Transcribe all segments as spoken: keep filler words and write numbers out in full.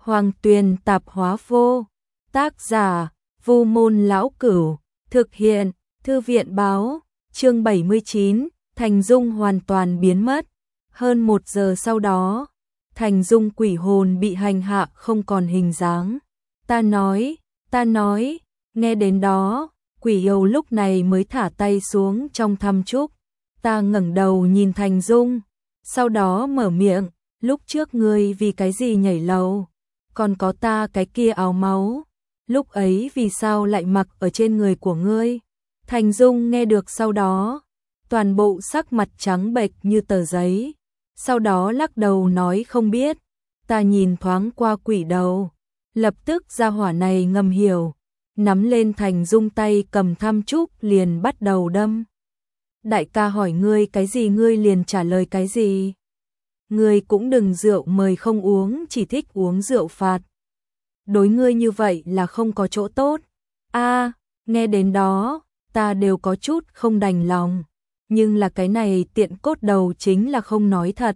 Hoàng Tuyền Tạp Hóa Vô. Tác giả Vu Môn Lão Cửu. Thực hiện Thư viện Báo. Chương bảy mươi chín, Thành Dung hoàn toàn biến mất. Hơn một giờ sau đó, Thành Dung quỷ hồn bị hành hạ không còn hình dáng. Ta nói, ta nói, nghe đến đó, quỷ yêu lúc này mới thả tay xuống trong thăm trúc. Ta ngẩng đầu nhìn Thành Dung, sau đó mở miệng, lúc trước ngươi vì cái gì nhảy lầu, còn có ta cái kia áo máu, lúc ấy vì sao lại mặc ở trên người của ngươi? Thành Dung nghe được sau đó, toàn bộ sắc mặt trắng bệch như tờ giấy, sau đó lắc đầu nói không biết. Ta nhìn thoáng qua quỷ đầu, lập tức gia hỏa này ngầm hiểu, nắm lên Thành Dung tay cầm tham trúc liền bắt đầu đâm. Đại ca hỏi ngươi cái gì ngươi liền trả lời cái gì. Ngươi cũng đừng rượu mời không uống, chỉ thích uống rượu phạt. Đối ngươi như vậy là không có chỗ tốt. A, nghe đến đó, ta đều có chút không đành lòng, nhưng là cái này tiện cốt đầu chính là không nói thật.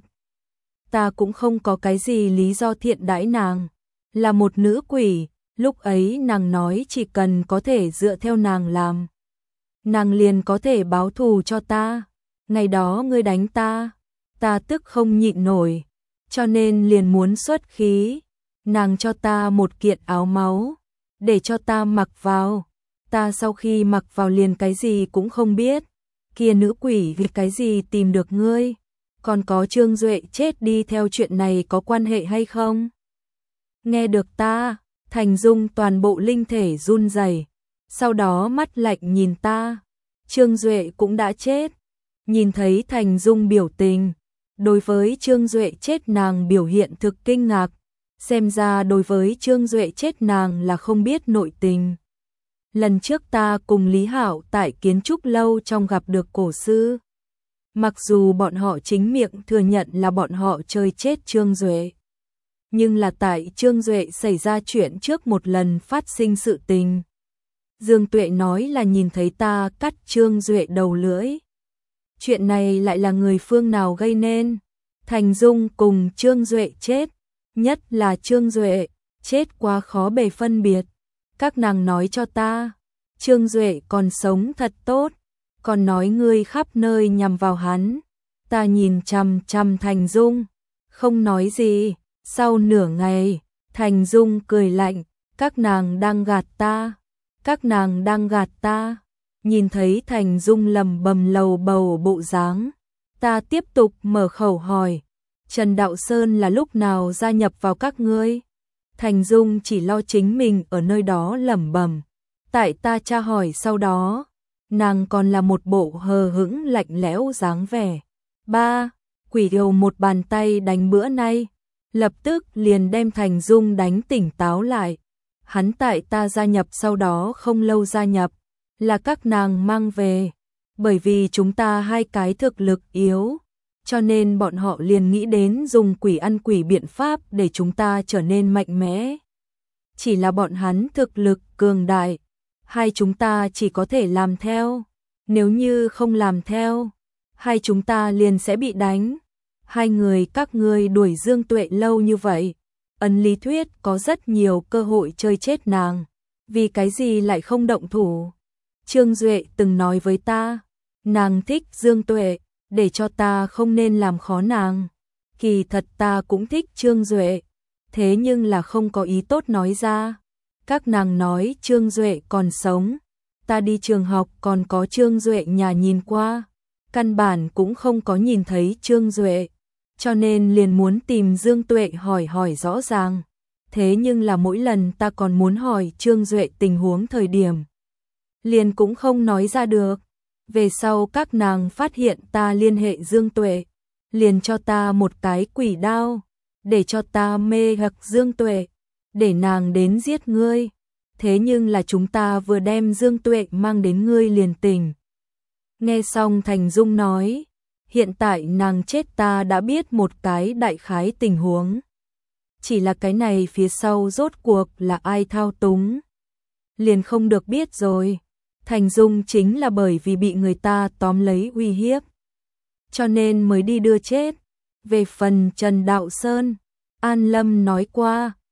Ta cũng không có cái gì lý do thiện đãi nàng, là một nữ quỷ, lúc ấy nàng nói chỉ cần có thể dựa theo nàng làm, nàng liền có thể báo thù cho ta. Ngày đó ngươi đánh ta, ta tức không nhịn nổi, cho nên liền muốn xuất khí. Nàng cho ta một kiện áo máu, để cho ta mặc vào. Ta sau khi mặc vào liền cái gì cũng không biết. Kia nữ quỷ vì cái gì tìm được ngươi? Còn có Trương Duệ chết đi theo chuyện này có quan hệ hay không? Nghe được ta, Thành Dung toàn bộ linh thể run rẩy, sau đó mắt lạnh nhìn ta. Trương Duệ cũng đã chết. Nhìn thấy Thành Dung biểu tình, đối với Trương Duệ chết nàng biểu hiện thực kinh ngạc, xem ra đối với Trương Duệ chết nàng là không biết nội tình. Lần trước ta cùng Lý Hạo tại kiến trúc lâu trong gặp được cổ sư. Mặc dù bọn họ chính miệng thừa nhận là bọn họ chơi chết Trương Duệ, nhưng là tại Trương Duệ xảy ra chuyện trước một lần phát sinh sự tình. Dương Tuệ nói là nhìn thấy ta cắt Trương Duệ đầu lưỡi. Chuyện này lại là người phương nào gây nên? Thành Dung cùng Trương Duệ chết, nhất là Trương Duệ, chết quá khó bề phân biệt. Các nàng nói cho ta, Trương Duệ còn sống thật tốt, còn nói ngươi khắp nơi nhằm vào hắn. Ta nhìn chằm chằm Thành Dung, không nói gì. Sau nửa ngày, Thành Dung cười lạnh, các nàng đang gạt ta, các nàng đang gạt ta. Nhìn thấy Thành Dung lầm bầm lầu bầu bộ dáng, ta tiếp tục mở khẩu hỏi, Trần Đạo Sơn là lúc nào gia nhập vào các ngươi? Thành Dung chỉ lo chính mình ở nơi đó lẩm bẩm. Tại ta tra hỏi sau đó, nàng còn là một bộ hờ hững lạnh lẽo dáng vẻ. Ba, quỷ yêu một bàn tay đánh bữa nay, lập tức liền đem Thành Dung đánh tỉnh táo lại. Hắn tại ta gia nhập sau đó không lâu gia nhập, là các nàng mang về, bởi vì chúng ta hai cái thực lực yếu, cho nên bọn họ liền nghĩ đến dùng quỷ ăn quỷ biện pháp để chúng ta trở nên mạnh mẽ. Chỉ là bọn hắn thực lực cường đại, hai chúng ta chỉ có thể làm theo, nếu như không làm theo, hai chúng ta liền sẽ bị đánh. Hai người các ngươi đuổi Dương Tuệ lâu như vậy, ấn lý thuyết có rất nhiều cơ hội chơi chết nàng, vì cái gì lại không động thủ? Trương Duệ từng nói với ta, nàng thích Dương Tuệ, để cho ta không nên làm khó nàng. Kỳ thật ta cũng thích Trương Duệ, thế nhưng là không có ý tốt nói ra. Các nàng nói Trương Duệ còn sống, ta đi trường học còn có Trương Duệ nhà nhìn qua, căn bản cũng không có nhìn thấy Trương Duệ, cho nên liền muốn tìm Dương Tuệ hỏi hỏi rõ ràng. Thế nhưng là mỗi lần ta còn muốn hỏi Trương Duệ tình huống thời điểm, liền cũng không nói ra được. Về sau các nàng phát hiện ta liên hệ Dương Tuệ, liền cho ta một cái quỷ đao, để cho ta mê hoặc Dương Tuệ, để nàng đến giết ngươi. Thế nhưng là chúng ta vừa đem Dương Tuệ mang đến ngươi liền tỉnh. Nghe xong Thành Dung nói, hiện tại nàng chết ta đã biết một cái đại khái tình huống. Chỉ là cái này phía sau rốt cuộc là ai thao túng, liền không được biết rồi. Thành Dung chính là bởi vì bị người ta tóm lấy uy hiếp, cho nên mới đi đưa chết. Về phần Trần Đạo Sơn, An Lâm nói qua,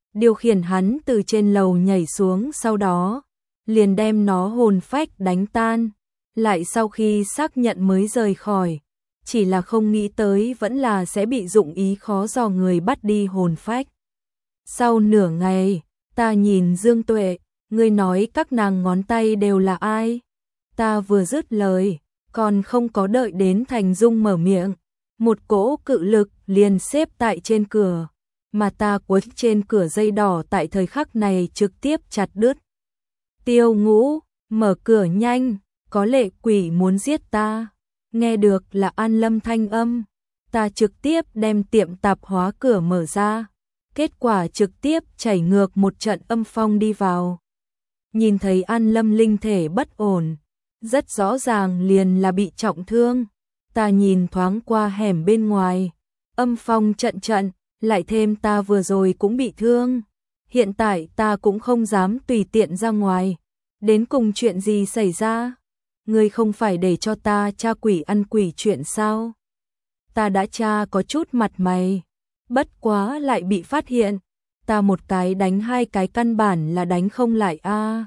điều khiển hắn từ trên lầu nhảy xuống, sau đó liền đem nó hồn phách đánh tan, lại sau khi xác nhận mới rời khỏi, chỉ là không nghĩ tới vẫn là sẽ bị dụng ý khó dò người bắt đi hồn phách. Sau nửa ngày, ta nhìn Dương Tuệ, ngươi nói các nàng ngón tay đều là ai? Ta vừa dứt lời, còn không có đợi đến Thành Dung mở miệng, một cỗ cự lực liền xếp tại trên cửa, mà ta quấn trên cửa dây đỏ tại thời khắc này trực tiếp chặt đứt. Tiêu Ngũ, mở cửa nhanh, có lệ quỷ muốn giết ta. Nghe được là An Lâm thanh âm, ta trực tiếp đem tiệm tạp hóa cửa mở ra, kết quả trực tiếp chảy ngược một trận âm phong đi vào. Nhìn thấy An Lâm linh thể bất ổn, rất rõ ràng liền là bị trọng thương. Ta nhìn thoáng qua hẻm bên ngoài, âm phong trận trận, lại thêm ta vừa rồi cũng bị thương. Hiện tại ta cũng không dám tùy tiện ra ngoài. Đến cùng chuyện gì xảy ra? Ngươi không phải để cho ta tra quỷ ăn quỷ chuyện sao? Ta đã tra có chút mặt mày, bất quá lại bị phát hiện. Ta một cái đánh hai cái căn bản là đánh không lại a. À.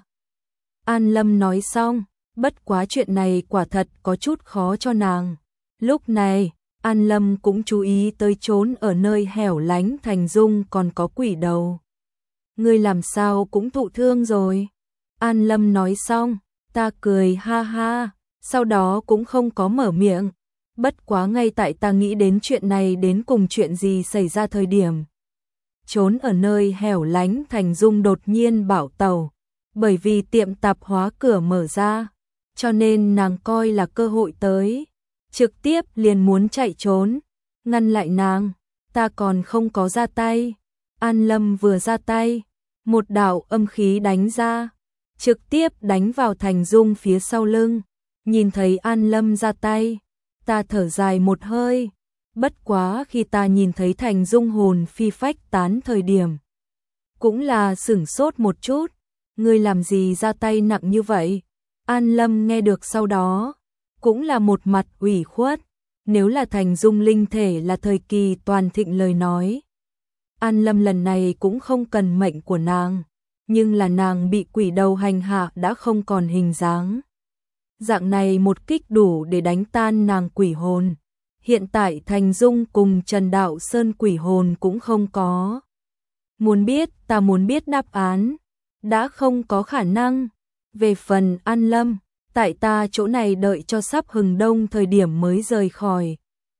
An Lâm nói xong, bất quá chuyện này quả thật có chút khó cho nàng. Lúc này, An Lâm cũng chú ý tới trốn ở nơi hẻo lánh Thành Dung còn có quỷ đầu. Ngươi làm sao cũng thụ thương rồi. An Lâm nói xong, ta cười ha ha, sau đó cũng không có mở miệng. Bất quá ngay tại ta nghĩ đến chuyện này đến cùng chuyện gì xảy ra thời điểm. Trốn ở nơi hẻo lánh Thành Dung đột nhiên bảo tàu, bởi vì tiệm tạp hóa cửa mở ra, cho nên nàng coi là cơ hội tới, trực tiếp liền muốn chạy trốn, ngăn lại nàng, ta còn không có ra tay. An Lâm vừa ra tay, một đạo âm khí đánh ra, trực tiếp đánh vào Thành Dung phía sau lưng. Nhìn thấy An Lâm ra tay, ta thở dài một hơi, bất quá khi ta nhìn thấy Thành Dung hồn phi phách tán thời điểm, cũng là sửng sốt một chút. Ngươi làm gì ra tay nặng như vậy? An Lâm nghe được sau đó, cũng là một mặt ủy khuất. Nếu là Thành Dung linh thể là thời kỳ toàn thịnh lời nói, An Lâm lần này cũng không cần mệnh của nàng, nhưng là nàng bị quỷ đầu hành hạ đã không còn hình dáng. Dạng này một kích đủ để đánh tan nàng quỷ hồn. Hiện tại Thành Dung cùng Trần Đạo Sơn quỷ hồn cũng không có. Muốn biết, ta muốn biết đáp án, đã không có khả năng. Về phần An Lâm, tại ta chỗ này đợi cho sắp hừng đông thời điểm mới rời khỏi.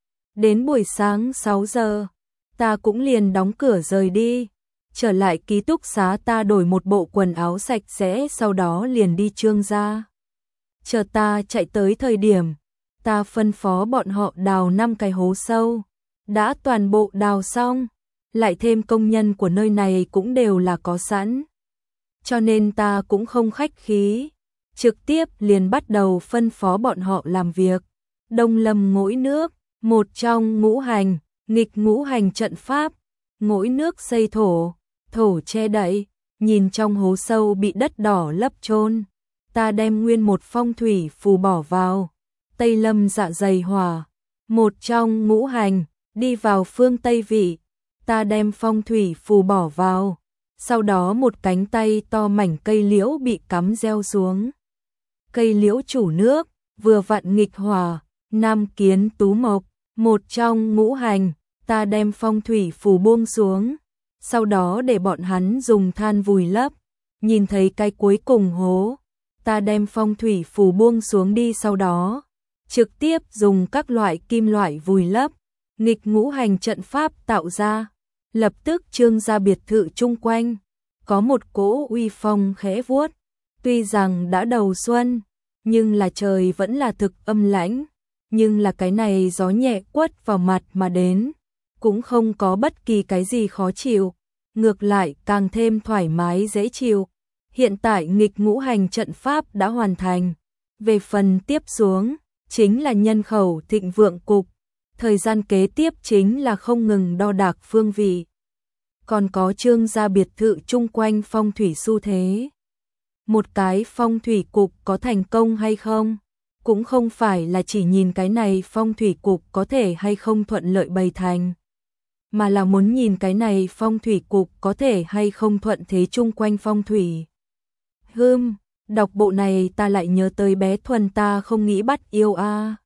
Đến buổi sáng sáu giờ, ta cũng liền đóng cửa rời đi. Trở lại ký túc xá ta đổi một bộ quần áo sạch sẽ, sau đó liền đi Trương gia. Chờ ta chạy tới thời điểm, ta phân phó bọn họ đào năm cái hố sâu, đã toàn bộ đào xong, lại thêm công nhân của nơi này cũng đều là có sẵn. Cho nên ta cũng không khách khí, trực tiếp liền bắt đầu phân phó bọn họ làm việc. Đông Lâm ngỗi nước, một trong ngũ hành, nghịch ngũ hành trận pháp, ngỗi nước xây thổ, thổ che đậy, nhìn trong hố sâu bị đất đỏ lấp chôn, ta đem nguyên một phong thủy phù bỏ vào. Tây Lâm dạ dày hỏa, một trong ngũ hành, đi vào phương Tây vị, ta đem phong thủy phù bỏ vào. Sau đó một cánh tay to mảnh cây liễu bị cắm gieo xuống. Cây liễu chủ nước, vừa vặn nghịch hỏa, nam kiến tú mộc, một trong ngũ hành, ta đem phong thủy phù buông xuống. Sau đó để bọn hắn dùng than vùi lấp, nhìn thấy cái cuối cùng hố, ta đem phong thủy phù buông xuống đi, sau đó trực tiếp dùng các loại kim loại vùi lấp, nghịch ngũ hành trận pháp tạo ra. Lập tức Trương gia biệt thự chung quanh có một cỗ uy phong khẽ vuốt. Tuy rằng đã đầu xuân, nhưng là trời vẫn là thực âm lãnh, nhưng là cái này gió nhẹ quất vào mặt mà đến, cũng không có bất kỳ cái gì khó chịu, ngược lại càng thêm thoải mái dễ chịu. Hiện tại nghịch ngũ hành trận pháp đã hoàn thành, về phần tiếp xuống chính là nhân khẩu thịnh vượng cục. Thời gian kế tiếp chính là không ngừng đo đạc phương vị. Còn có Trương gia biệt thự chung quanh phong thủy xu thế. Một cái phong thủy cục có thành công hay không, cũng không phải là chỉ nhìn cái này phong thủy cục có thể hay không thuận lợi bày thành, mà là muốn nhìn cái này phong thủy cục có thể hay không thuận thế chung quanh phong thủy. Hưm, đọc bộ này ta lại nhớ tới bé Thuần ta không nghĩ bắt yêu a.